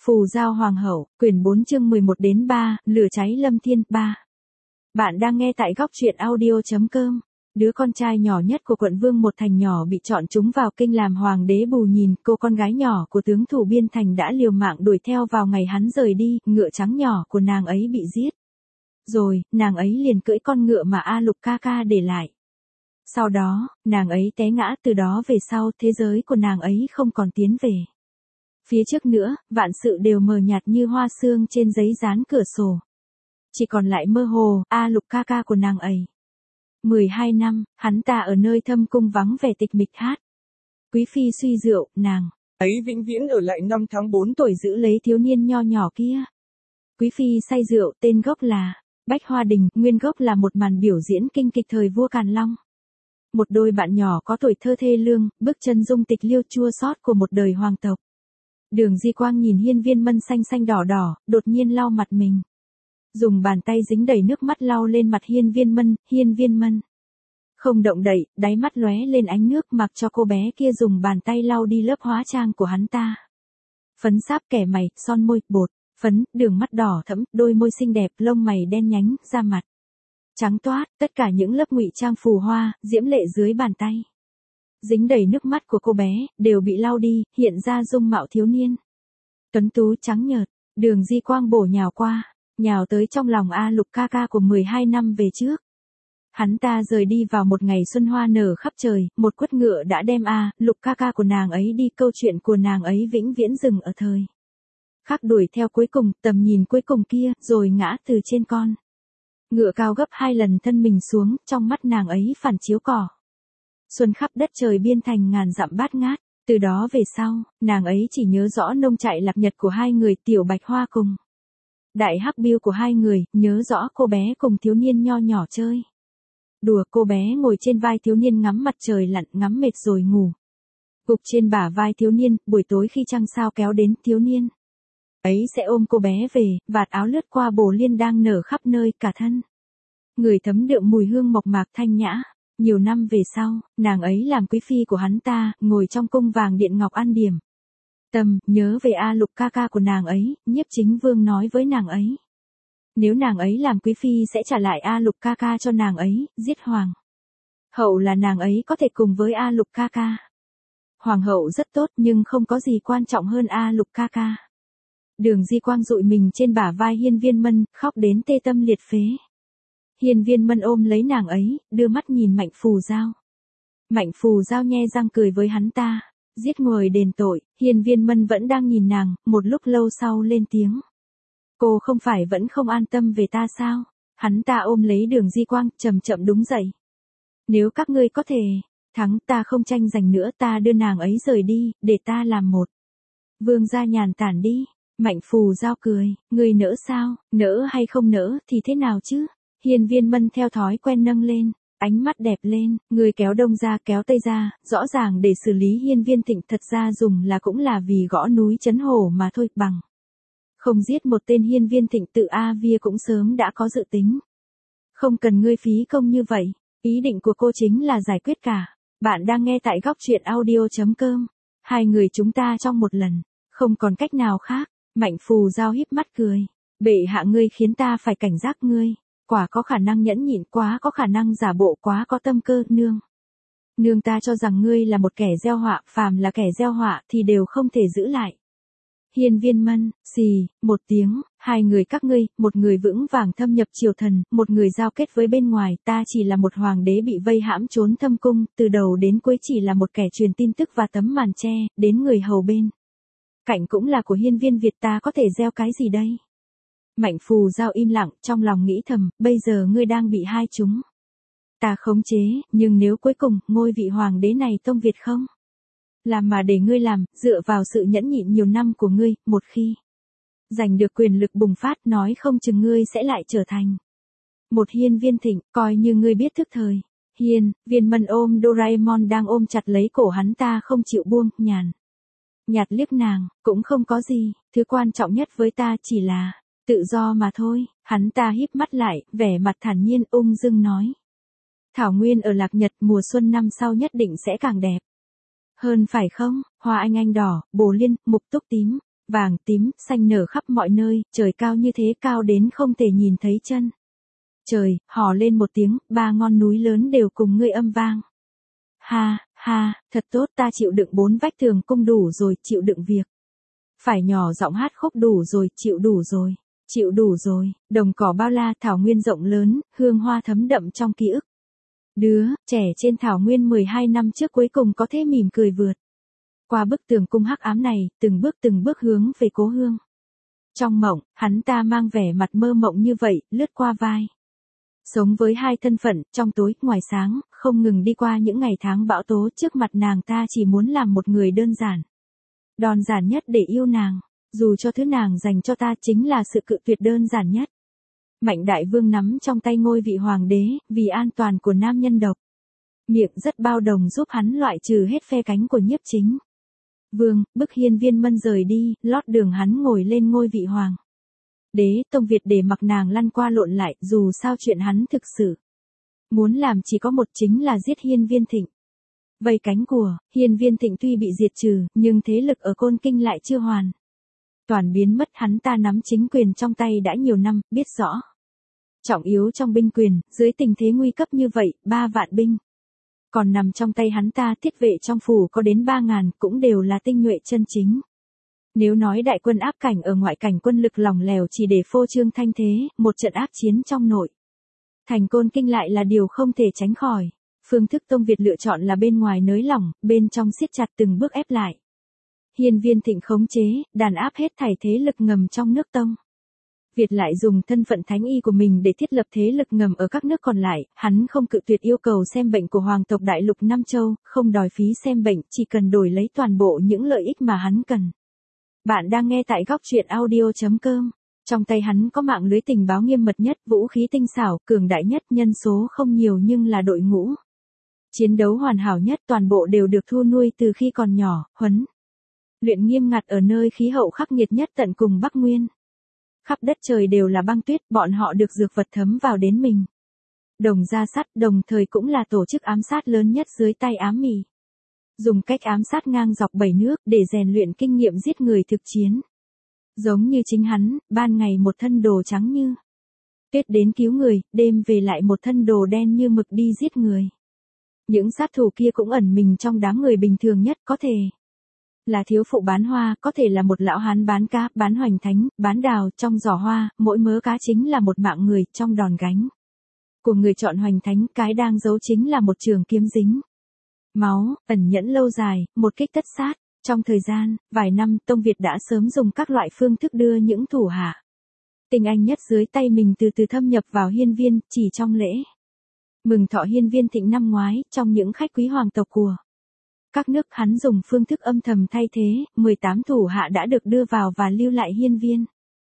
Phù Giao Hoàng hậu, quyển 4 chương 11 đến 3, lửa cháy Lâm Thiên 3. Bạn đang nghe tại góc truyện audio.com. Đứa con trai nhỏ nhất của quận Vương một thành nhỏ bị chọn chúng vào kinh làm hoàng đế bù nhìn, cô con gái nhỏ của tướng thủ biên thành đã liều mạng đuổi theo vào ngày hắn rời đi, ngựa trắng nhỏ của nàng ấy bị giết. Rồi, nàng ấy liền cưỡi con ngựa mà A Lục ca ca để lại. Sau đó, nàng ấy té ngã, từ đó về sau thế giới của nàng ấy không còn tiến về. Phía trước nữa, vạn sự đều mờ nhạt như hoa sương trên giấy dán cửa sổ. Chỉ còn lại mơ hồ, A Lục ca ca của nàng ấy. 12 năm, hắn ta ở nơi thâm cung vắng vẻ tịch mịch hát. Quý phi suy rượu, nàng ấy vĩnh viễn ở lại năm tháng 4 tuổi giữ lấy thiếu niên nho nhỏ kia. Quý phi say rượu, tên gốc là Bách Hoa Đình, nguyên gốc là một màn biểu diễn kinh kịch thời vua Càn Long. Một đôi bạn nhỏ có tuổi thơ thê lương, bước chân dung tịch liêu chua xót của một đời hoàng tộc. Đường Di Quang nhìn Hiên Viên Mân xanh xanh đỏ đỏ, đột nhiên lau mặt mình. Dùng bàn tay dính đầy nước mắt lau lên mặt Hiên Viên Mân. Không động đậy, đáy mắt lóe lên ánh nước, mặc cho cô bé kia dùng bàn tay lau đi lớp hóa trang của hắn ta. Phấn sáp kẻ mày, son môi, bột, phấn, đường mắt đỏ thẫm, đôi môi xinh đẹp, lông mày đen nhánh, da mặt trắng toát, tất cả những lớp ngụy trang phù hoa, diễm lệ dưới bàn tay. Dính đầy nước mắt của cô bé, đều bị lau đi, hiện ra dung mạo thiếu niên. Tuấn tú trắng nhợt, Đường Di Quang bổ nhào qua, nhào tới trong lòng A Lục ca ca của 12 năm về trước. Hắn ta rời đi vào một ngày xuân hoa nở khắp trời, một quất ngựa đã đem A Lục ca ca của nàng ấy đi, câu chuyện của nàng ấy vĩnh viễn dừng ở thời khắc đuổi theo cuối cùng, tầm nhìn cuối cùng kia, rồi ngã từ trên con ngựa cao gấp 2 lần thân mình xuống, trong mắt nàng ấy phản chiếu cỏ xuân khắp đất trời biên thành ngàn dặm bát ngát. Từ đó về sau, nàng ấy chỉ nhớ rõ nông trại lạc nhật của hai người, Tiểu Bạch Hoa cùng Đại Hắc Biêu của hai người, nhớ rõ cô bé cùng thiếu niên nho nhỏ chơi đùa. Cô bé ngồi trên vai thiếu niên ngắm mặt trời lặn, ngắm mệt rồi ngủ gục trên bả vai thiếu niên. Buổi tối khi trăng sao kéo đến, thiếu niên ấy sẽ ôm cô bé về, vạt áo lướt qua bồ liên đang nở khắp nơi cả thân người thấm đượm mùi hương mộc mạc thanh nhã. Nhiều năm về sau, nàng ấy làm quý phi của hắn ta, ngồi trong cung vàng điện ngọc ăn điểm tâm, nhớ về A Lục ca ca của nàng ấy. Nhiếp Chính Vương nói với nàng ấy, nếu nàng ấy làm quý phi sẽ trả lại A Lục ca ca cho nàng ấy, giết hoàng hậu là nàng ấy có thể cùng với A Lục ca ca. Hoàng hậu rất tốt, nhưng không có gì quan trọng hơn A Lục ca ca. Đường Di Quang dụi mình trên bả vai Hiên Viên Mân, khóc đến tê tâm liệt phế. Hiên Viên Mân ôm lấy nàng ấy, đưa mắt nhìn Mạnh Phù Giao. Mạnh Phù Giao nhe răng cười với hắn ta, giết người đền tội. Hiên Viên Mân vẫn đang nhìn nàng, một lúc lâu sau lên tiếng. Cô không phải vẫn không an tâm về ta sao? Hắn ta ôm lấy Đường Di Quang, chậm chậm đứng dậy. Nếu các ngươi có thể thắng, ta không tranh giành nữa, ta đưa nàng ấy rời đi, để ta làm một vương gia nhàn tản đi. Mạnh Phù Giao cười, ngươi nỡ sao? Nỡ hay không nỡ thì thế nào chứ? Hiên Viên Mân theo thói quen nâng lên, ánh mắt đẹp lên, người kéo đông ra kéo tây ra, rõ ràng để xử lý Hiên Viên Thịnh, thật ra dùng là cũng là vì gõ núi trấn hổ mà thôi, bằng không giết một tên Hiên Viên Thịnh tự A Via cũng sớm đã có dự tính. Không cần ngươi phí công như vậy, ý định của cô chính là giải quyết cả. Bạn đang nghe tại góc truyện audio.com. Hai người chúng ta trong một lần, không còn cách nào khác. Mạnh Phù Giao híp mắt cười, bệ hạ ngươi khiến ta phải cảnh giác, ngươi quá có khả năng nhẫn nhịn, quá có khả năng giả bộ, quá có tâm cơ. Nương ta cho rằng ngươi là một kẻ gieo họa, phàm là kẻ gieo họa thì đều không thể giữ lại. Hiên Viên Mân, xì, một tiếng, hai người các ngươi, một người vững vàng thâm nhập triều thần, một người giao kết với bên ngoài, ta chỉ là một hoàng đế bị vây hãm trốn thâm cung, từ đầu đến cuối chỉ là một kẻ truyền tin tức và tấm màn che, đến người hầu bên cạnh cũng là của Hiên Viên Việt, ta có thể gieo cái gì đây? Mạnh Phù Giao im lặng, trong lòng nghĩ thầm, bây giờ ngươi đang bị hai chúng ta khống chế, nhưng nếu cuối cùng, ngôi vị hoàng đế này Tông Việt không làm mà để ngươi làm, dựa vào sự nhẫn nhịn nhiều năm của ngươi, một khi giành được quyền lực bùng phát, nói không chừng ngươi sẽ lại trở thành một Hiên Viên Thịnh, coi như ngươi biết thức thời. Hiên Viên Mân ôm Doraemon đang ôm chặt lấy cổ hắn ta không chịu buông, nhạt liếc nàng, cũng không có gì, thứ quan trọng nhất với ta chỉ là tự do mà thôi. Hắn ta híp mắt lại, vẻ mặt thản nhiên, ung dung nói. Thảo nguyên ở Lạc Nhật mùa xuân năm sau nhất định sẽ càng đẹp hơn phải không? Hoa anh đỏ, bồ liên, mục túc tím, vàng, tím, xanh nở khắp mọi nơi, trời cao như thế cao đến không thể nhìn thấy chân. Trời, hò lên một tiếng, ba ngọn núi lớn đều cùng ngươi âm vang. Ha, ha, thật tốt, ta chịu đựng 4 vách tường cung đủ rồi, chịu đựng việc. Phải nhỏ giọng hát khúc đủ rồi, chịu đủ rồi, chịu đủ rồi, đồng cỏ bao la, thảo nguyên rộng lớn, hương hoa thấm đậm trong ký ức. Đứa trẻ trên thảo nguyên 12 năm trước cuối cùng có thể mỉm cười vượt qua bức tường cung hắc ám này, từng bước hướng về cố hương. Trong mộng, hắn ta mang vẻ mặt mơ mộng như vậy, lướt qua vai. Sống với 2 thân phận, trong tối, ngoài sáng, không ngừng đi qua những ngày tháng bão tố, trước mặt nàng ta chỉ muốn làm một người đơn giản. Đơn giản nhất để yêu nàng, dù cho thứ nàng dành cho ta chính là sự cự tuyệt đơn giản nhất. Mạnh đại vương nắm trong tay ngôi vị hoàng đế, vì an toàn của nam nhân độc. Miệng rất bao đồng giúp hắn loại trừ hết phe cánh của Nhiếp Chính Vương, bức Hiên Viên Mân rời đi, lót đường hắn ngồi lên ngôi vị hoàng đế. Tông Việt để mặc nàng lăn qua lộn lại, dù sao chuyện hắn thực sự muốn làm chỉ có một, chính là giết Hiên Viên Thịnh. Vây cánh của Hiên Viên Thịnh tuy bị diệt trừ, nhưng thế lực ở Côn Kinh lại chưa hoàn toàn biến mất. Hắn ta nắm chính quyền trong tay đã nhiều năm, biết rõ trọng yếu trong binh quyền, dưới tình thế nguy cấp như vậy, 3 vạn binh còn nằm trong tay hắn ta, thiết vệ trong phủ có đến 3.000, cũng đều là tinh nhuệ chân chính. Nếu nói đại quân áp cảnh ở ngoại cảnh, quân lực lỏng lẻo chỉ để phô trương thanh thế, một trận ác chiến trong nội thành Côn Kinh lại là điều không thể tránh khỏi. Phương thức Tông Việt lựa chọn là bên ngoài nới lỏng, bên trong siết chặt, từng bước ép lại. Hiên Viên Thịnh khống chế, đàn áp hết thảy thế lực ngầm trong nước Tông Việt, lại dùng thân phận thánh y của mình để thiết lập thế lực ngầm ở các nước còn lại. Hắn không cự tuyệt yêu cầu xem bệnh của hoàng tộc đại lục Nam Châu, không đòi phí xem bệnh, chỉ cần đổi lấy toàn bộ những lợi ích mà hắn cần. Bạn đang nghe tại góc truyện audio.com. Trong tay hắn có mạng lưới tình báo nghiêm mật nhất, vũ khí tinh xảo, cường đại nhất, nhân số không nhiều nhưng là đội ngũ chiến đấu hoàn hảo nhất, toàn bộ đều được thu nuôi từ khi còn nhỏ, huấn luyện nghiêm ngặt ở nơi khí hậu khắc nghiệt nhất tận cùng Bắc Nguyên. Khắp đất trời đều là băng tuyết, bọn họ được dược vật thấm vào đến mình. Đồng ra sắt, đồng thời cũng là tổ chức ám sát lớn nhất dưới tay ám mị. Dùng cách ám sát ngang dọc 7 nước để rèn luyện kinh nghiệm giết người thực chiến. Giống như chính hắn, ban ngày một thân đồ trắng như tuyết đến cứu người, đêm về lại một thân đồ đen như mực đi giết người. Những sát thủ kia cũng ẩn mình trong đám người bình thường nhất, có thể là thiếu phụ bán hoa, có thể là một lão hán bán cá, bán hoành thánh, bán đào, trong giỏ hoa, mỗi mớ cá chính là một mạng người, trong đòn gánh của người chọn hoành thánh, cái đang giấu chính là một trường kiếm dính máu, ẩn nhẫn lâu dài, một kích tất sát. Trong thời gian vài năm, Tông Việt đã sớm dùng các loại phương thức đưa những thủ hạ tinh anh nhất dưới tay mình từ từ thâm nhập vào hiên viên. Chỉ trong lễ mừng thọ Hiên Viên Thịnh năm ngoái, trong những khách quý hoàng tộc của các nước, hắn dùng phương thức âm thầm thay thế, 18 thủ hạ đã được đưa vào và lưu lại hiên viên.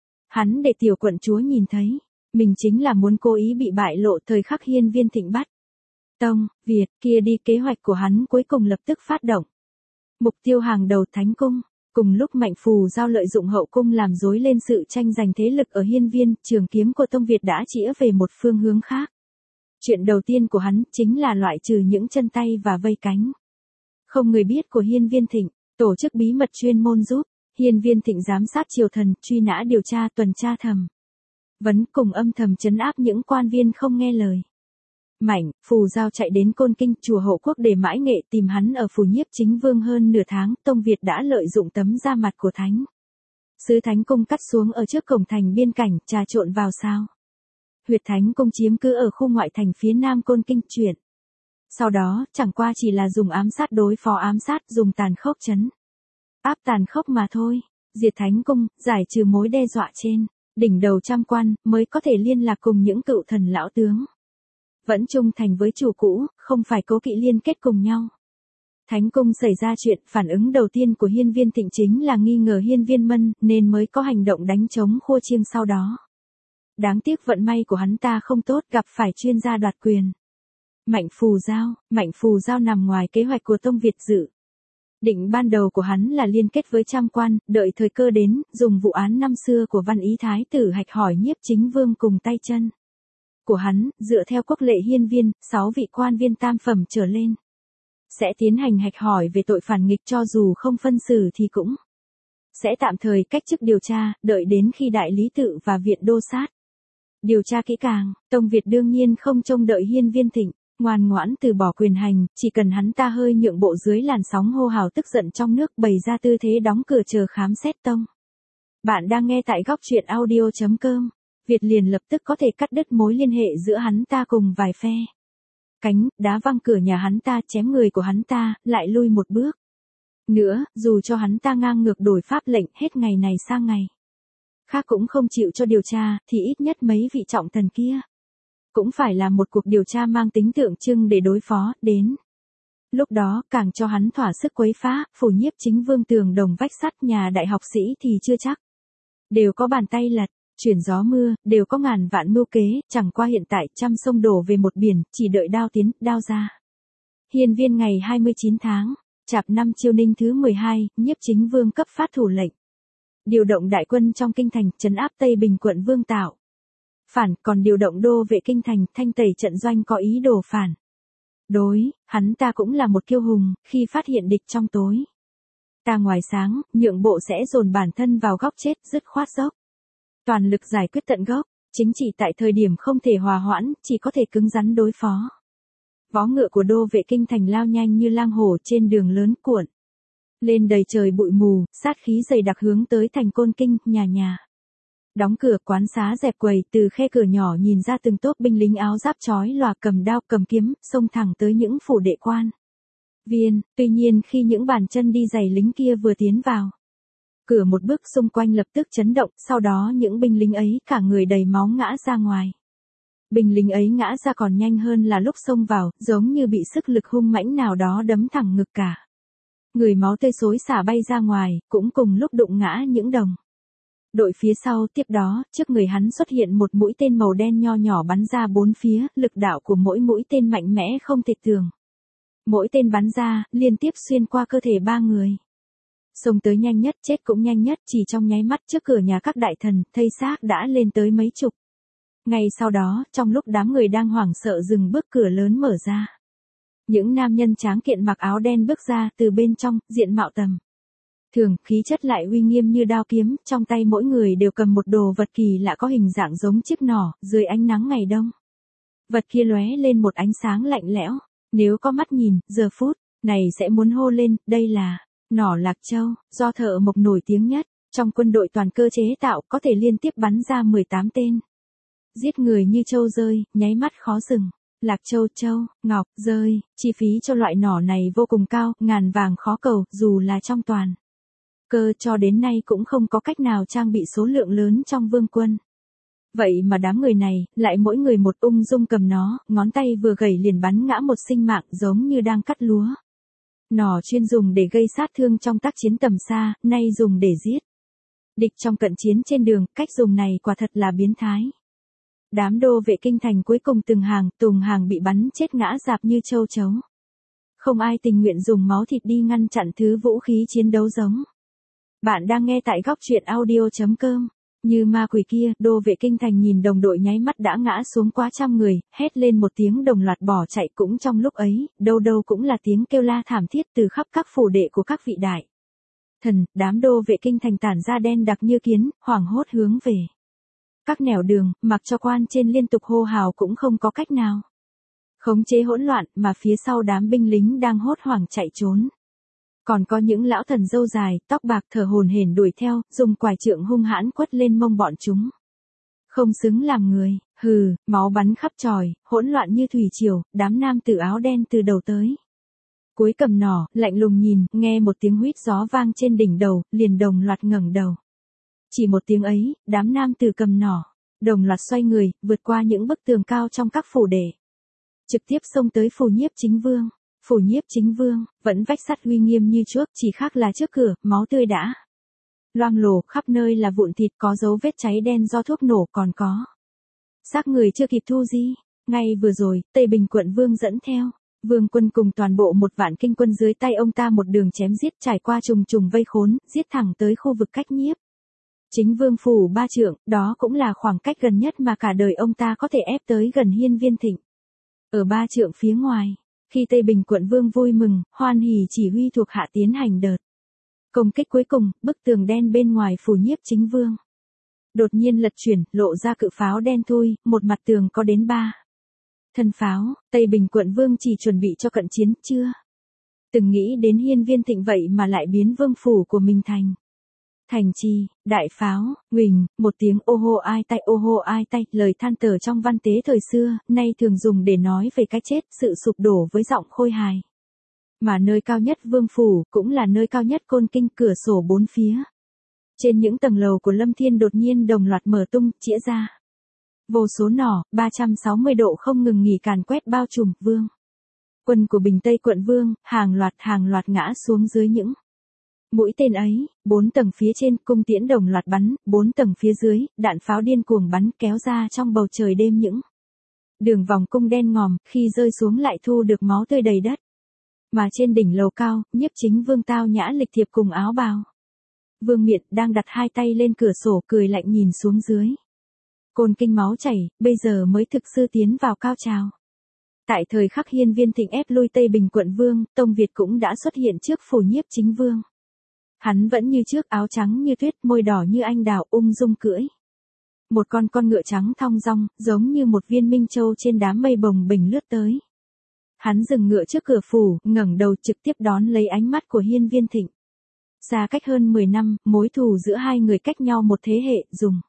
Hắn để tiểu quận chúa nhìn thấy, mình chính là muốn cố ý bị bại lộ thời khắc Hiên Viên Thịnh bắt Tông Việt kia đi. Kế hoạch của hắn cuối cùng lập tức phát động. Mục tiêu hàng đầu, Thánh Cung. Cùng lúc Mạnh Phù Giao lợi dụng hậu cung làm rối lên sự tranh giành thế lực ở hiên viên, trường kiếm của Tông Việt đã chĩa về một phương hướng khác. Chuyện đầu tiên của hắn chính là loại trừ những chân tay và vây cánh không người biết của Hiên Viên Thịnh, tổ chức bí mật chuyên môn giúp Hiên Viên Thịnh giám sát triều thần, truy nã điều tra, tuần tra thẩm vấn, cùng âm thầm trấn áp những quan viên không nghe lời. Mạnh Phù Giao chạy đến Côn Kinh, chùa Hộ Quốc để mãi nghệ tìm hắn ở phủ Nhiếp Chính Vương hơn nửa tháng. Tông Việt đã lợi dụng tấm da mặt của Thánh sứ Thánh Cung cắt xuống ở trước cổng thành biên cảnh, trà trộn vào sao huyệt Thánh Cung, chiếm cứ ở khu ngoại thành phía nam Côn Kinh. Chuyện sau đó chẳng qua chỉ là dùng ám sát đối phó ám sát, dùng tàn khốc trấn áp tàn khốc mà thôi. Diệt Thánh Cung, giải trừ mối đe dọa trên đỉnh đầu trăm quan, mới có thể liên lạc cùng những cựu thần lão tướng vẫn trung thành với chủ cũ, không phải cố kỵ liên kết cùng nhau. Thánh Cung xảy ra chuyện, phản ứng đầu tiên của Hiên Viên Thịnh chính là nghi ngờ Hiên Viên Mân, nên mới có hành động đánh chống khua chiêng sau đó. Đáng tiếc vận may của hắn ta không tốt, gặp phải chuyên gia đoạt quyền. Mạnh Phù Giao nằm ngoài kế hoạch của Tông Việt dự định ban đầu của hắn là liên kết với trăm quan, đợi thời cơ đến, dùng vụ án năm xưa của Văn Ý Thái tử hạch hỏi Nhiếp Chính Vương cùng tay chân của hắn, dựa theo quốc lệ hiên viên, 6 vị quan viên tam phẩm trở lên sẽ tiến hành hạch hỏi về tội phản nghịch, cho dù không phân xử thì cũng sẽ tạm thời cách chức điều tra, đợi đến khi đại lý tự và viện đô sát điều tra kỹ càng, Tông Việt đương nhiên không trông đợi Hiên Viên Thịnh, ngoan ngoãn từ bỏ quyền hành, chỉ cần hắn ta hơi nhượng bộ dưới làn sóng hô hào tức giận trong nước bày ra tư thế đóng cửa chờ khám xét tông. Bạn đang nghe tại góc truyện audio.com, Việt liền lập tức có thể cắt đứt mối liên hệ giữa hắn ta cùng vài phe. Cánh, đá văng cửa nhà hắn ta chém người của hắn ta, lại lui một bước. Nữa, dù cho hắn ta ngang ngược đổi pháp lệnh hết ngày này sang ngày khác cũng không chịu cho điều tra, thì ít nhất mấy vị trọng thần kia cũng phải là một cuộc điều tra mang tính tượng trưng để đối phó, đến lúc đó, càng cho hắn thỏa sức quấy phá, phủ nhiếp chính vương tường đồng vách sắt nhà đại học sĩ thì chưa chắc đều có bàn tay lật, chuyển gió mưa, đều có ngàn vạn mưu kế, chẳng qua hiện tại trăm sông đổ về một biển, chỉ đợi đao tiến, đao ra. Hiên Viên ngày 29 tháng, Chạp năm Chiêu Ninh thứ 12, nhiếp chính vương cấp phát thủ lệnh. Điều động đại quân trong kinh thành, trấn áp Tây Bình quận Vương Tạo. Phản, còn điều động đô vệ kinh thành, thanh tẩy trận doanh có ý đồ phản. Đối, hắn ta cũng là một kiêu hùng, khi phát hiện địch trong tối. Ta ngoài sáng, nhượng bộ sẽ dồn bản thân vào góc chết, dứt khoát dốc. Toàn lực giải quyết tận gốc, chính trị tại thời điểm không thể hòa hoãn, chỉ có thể cứng rắn đối phó. Vó ngựa của đô vệ kinh thành lao nhanh như lang hổ trên đường lớn cuộn lên đầy trời bụi mù, sát khí dày đặc hướng tới thành Côn Kinh, nhà nhà. Đóng cửa quán xá dẹp quầy, từ khe cửa nhỏ nhìn ra từng tốp binh lính áo giáp chói lòa cầm đao cầm kiếm, xông thẳng tới những phủ đệ quan viên. Tuy nhiên khi những bàn chân đi giày lính kia vừa tiến vào cửa một bước, xung quanh lập tức chấn động, sau đó những binh lính ấy cả người đầy máu ngã ra ngoài. Binh lính ấy ngã ra còn nhanh hơn là lúc xông vào, giống như bị sức lực hung mãnh nào đó đấm thẳng ngực cả. Người máu tươi xối xả bay ra ngoài, cũng cùng lúc đụng ngã những đồng đội phía sau. Tiếp đó, trước người hắn xuất hiện một mũi tên màu đen nho nhỏ bắn ra bốn phía, lực đạo của mỗi mũi tên mạnh mẽ không thể tưởng. Mỗi tên bắn ra, liên tiếp xuyên qua cơ thể ba người. Xông tới nhanh nhất, chết cũng nhanh nhất, chỉ trong nháy mắt trước cửa nhà các đại thần, thây xác đã lên tới mấy chục. Ngay sau đó, trong lúc đám người đang hoảng sợ dừng bước, cửa lớn mở ra. Những nam nhân tráng kiện mặc áo đen bước ra, từ bên trong, diện mạo tầm thường, khí chất lại uy nghiêm như đao kiếm, trong tay mỗi người đều cầm một đồ vật kỳ lạ có hình dạng giống chiếc nỏ, dưới ánh nắng ngày đông. Vật kia lóe lên một ánh sáng lạnh lẽo, nếu có mắt nhìn, giờ phút này sẽ muốn hô lên, đây là nỏ Lạc Châu, do thợ mộc nổi tiếng nhất, trong quân đội toàn cơ chế tạo, có thể liên tiếp bắn ra 18 tên. Giết người như trâu rơi, nháy mắt khó dừng. Lạc Châu, châu, ngọc, rơi, chi phí cho loại nỏ này vô cùng cao, ngàn vàng khó cầu, dù là trong toàn cơ cho đến nay cũng không có cách nào trang bị số lượng lớn trong vương quân. Vậy mà đám người này, lại mỗi người một ung dung cầm nó, ngón tay vừa gẩy liền bắn ngã một sinh mạng giống như đang cắt lúa. Nỏ chuyên dùng để gây sát thương trong tác chiến tầm xa, nay dùng để giết địch trong cận chiến trên đường, cách dùng này quả thật là biến thái. Đám đô vệ kinh thành cuối cùng từng hàng, tùng hàng bị bắn chết ngã rạp như châu chấu. Không ai tình nguyện dùng máu thịt đi ngăn chặn thứ vũ khí chiến đấu giống. Bạn đang nghe tại góc truyện audio.com. Như ma quỷ kia, đô vệ kinh thành nhìn đồng đội nháy mắt đã ngã xuống quá trăm người, hét lên một tiếng đồng loạt bỏ chạy. Cũng trong lúc ấy, đâu đâu cũng là tiếng kêu la thảm thiết từ khắp các phủ đệ của các vị đại thần. Đám đô vệ kinh thành tản ra đen đặc như kiến, hoảng hốt hướng về các nẻo đường, mặc cho quan trên liên tục hô hào cũng không có cách nào khống chế hỗn loạn, mà phía sau đám binh lính đang hốt hoảng chạy trốn. Còn có những lão thần râu dài, tóc bạc thở hổn hển đuổi theo, dùng quải trượng hung hãn quất lên mông bọn chúng. Không xứng làm người, hừ, máu bắn khắp tròi, hỗn loạn như thủy triều, đám nam tử áo đen từ đầu tới cuối cầm nỏ, lạnh lùng nhìn, nghe một tiếng huýt gió vang trên đỉnh đầu, liền đồng loạt ngẩng đầu. Chỉ một tiếng ấy, đám nam tử cầm nỏ đồng loạt xoay người, vượt qua những bức tường cao trong các phủ đệ, trực tiếp xông tới phủ nhiếp chính vương. Phủ nhiếp chính vương, vẫn vách sắt uy nghiêm như trước, chỉ khác là trước cửa, máu tươi đã loang lổ, khắp nơi là vụn thịt, có dấu vết cháy đen do thuốc nổ, còn có xác người chưa kịp thu di. Ngay vừa rồi, Tây Bình quận vương dẫn theo vương quân cùng toàn bộ 1 vạn kinh quân dưới tay ông ta một đường chém giết, trải qua trùng trùng vây khốn, giết thẳng tới khu vực cách nhiếp chính vương phủ 3 trượng, đó cũng là khoảng cách gần nhất mà cả đời ông ta có thể ép tới gần Hiên Viên Thịnh. Ở 3 trượng phía ngoài, khi Tây Bình quận vương vui mừng, hoan hỉ chỉ huy thuộc hạ tiến hành đợt Công kích cuối cùng, bức tường đen bên ngoài phủ Nhiếp Chính Vương đột nhiên lật chuyển, lộ ra cự pháo đen thui, một mặt tường có đến 3 thân pháo. Tây Bình quận Vương chỉ chuẩn bị cho cận chiến, chưa từng nghĩ đến Hiên Viên Thịnh vậy mà lại biến vương phủ của mình thành trì. Đại pháo, huỳnh, một tiếng ô hô ai tay, lời than thở trong văn tế thời xưa, nay thường dùng để nói về cái chết, sự sụp đổ với giọng khôi hài. Mà nơi cao nhất vương phủ, cũng là nơi cao nhất Côn Kinh, cửa sổ bốn phía. Trên những tầng lầu của Lâm Thiên đột nhiên đồng loạt mở tung, chĩa ra. Vô số nỏ, 360 độ không ngừng nghỉ càn quét bao trùm, vương quân của Bình Tây quận Vương, hàng loạt ngã xuống dưới những mũi tên ấy. 4 tầng phía trên, cung tiễn đồng loạt bắn, 4 tầng phía dưới, đạn pháo điên cuồng bắn, kéo ra trong bầu trời đêm những đường vòng cung đen ngòm, khi rơi xuống lại thu được máu tươi đầy đất. Mà trên đỉnh lầu cao, Nhiếp Chính Vương tao nhã lịch thiệp cùng áo bào vương miện đang đặt hai tay lên cửa sổ, cười lạnh nhìn xuống dưới. Côn Kinh máu chảy, bây giờ mới thực sự tiến vào cao trào. Tại thời khắc Hiên Viên Thịnh ép lui Tây Bình quận Vương, Tông Việt cũng đã xuất hiện trước phủ Nhiếp Chính Vương. Hắn vẫn như trước, áo trắng như tuyết, môi đỏ như anh đào, ung dung cưỡi một con ngựa trắng thong dong, giống như một viên minh châu trên đám mây bồng bềnh lướt tới. Hắn dừng ngựa trước cửa phủ, ngẩng đầu trực tiếp đón lấy ánh mắt của Hiên Viên Thịnh. Xa cách hơn 10 năm, mối thù giữa hai người cách nhau một thế hệ, dùng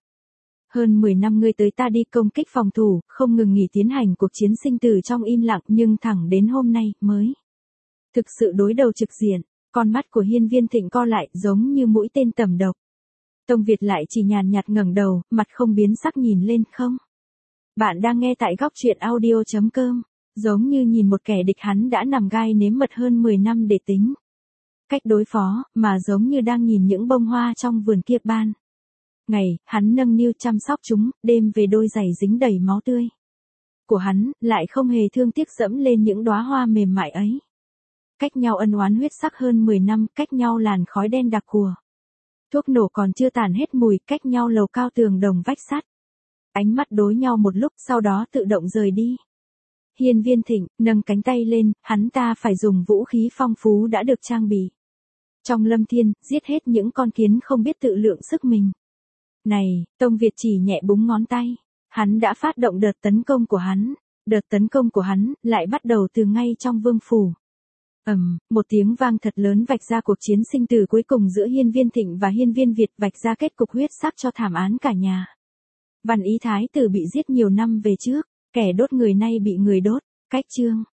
hơn 10 năm ngươi tới ta đi, công kích phòng thủ, không ngừng nghỉ tiến hành cuộc chiến sinh tử trong im lặng, nhưng thẳng đến hôm nay mới thực sự đối đầu trực diện. Con mắt của Hiên Viên Thịnh co lại, giống như mũi tên tầm độc. Tông Việt lại chỉ nhàn nhạt ngẩng đầu, mặt không biến sắc nhìn lên không. Bạn đang nghe tại góc truyện audio.com. Giống như nhìn một kẻ địch hắn đã nằm gai nếm mật hơn 10 năm để tính cách đối phó, mà giống như đang nhìn những bông hoa trong vườn kia ban ngày, hắn nâng niu chăm sóc chúng, đêm về đôi giày dính đầy máu tươi của hắn, lại không hề thương tiếc dẫm lên những đóa hoa mềm mại ấy. Cách nhau ân oán huyết sắc hơn 10 năm, cách nhau làn khói đen đặc của thuốc nổ còn chưa tàn hết mùi, cách nhau lầu cao tường đồng vách sắt. Ánh mắt đối nhau một lúc, sau đó tự động rời đi. Hiên Viên Thịnh nâng cánh tay lên, hắn ta phải dùng vũ khí phong phú đã được trang bị trong Lâm Thiên, giết hết những con kiến không biết tự lượng sức mình. Này, Tông Việt chỉ nhẹ búng ngón tay. Hắn đã phát động đợt tấn công của hắn. Đợt tấn công của hắn lại bắt đầu từ ngay trong vương phủ. Một tiếng vang thật lớn vạch ra cuộc chiến sinh tử cuối cùng giữa Hiên Viên Thịnh và Hiên Viên Việt, vạch ra kết cục huyết sắc cho thảm án cả nhà. Văn Ý Thái tử bị giết nhiều năm về trước, kẻ đốt người nay bị người đốt. Cách chương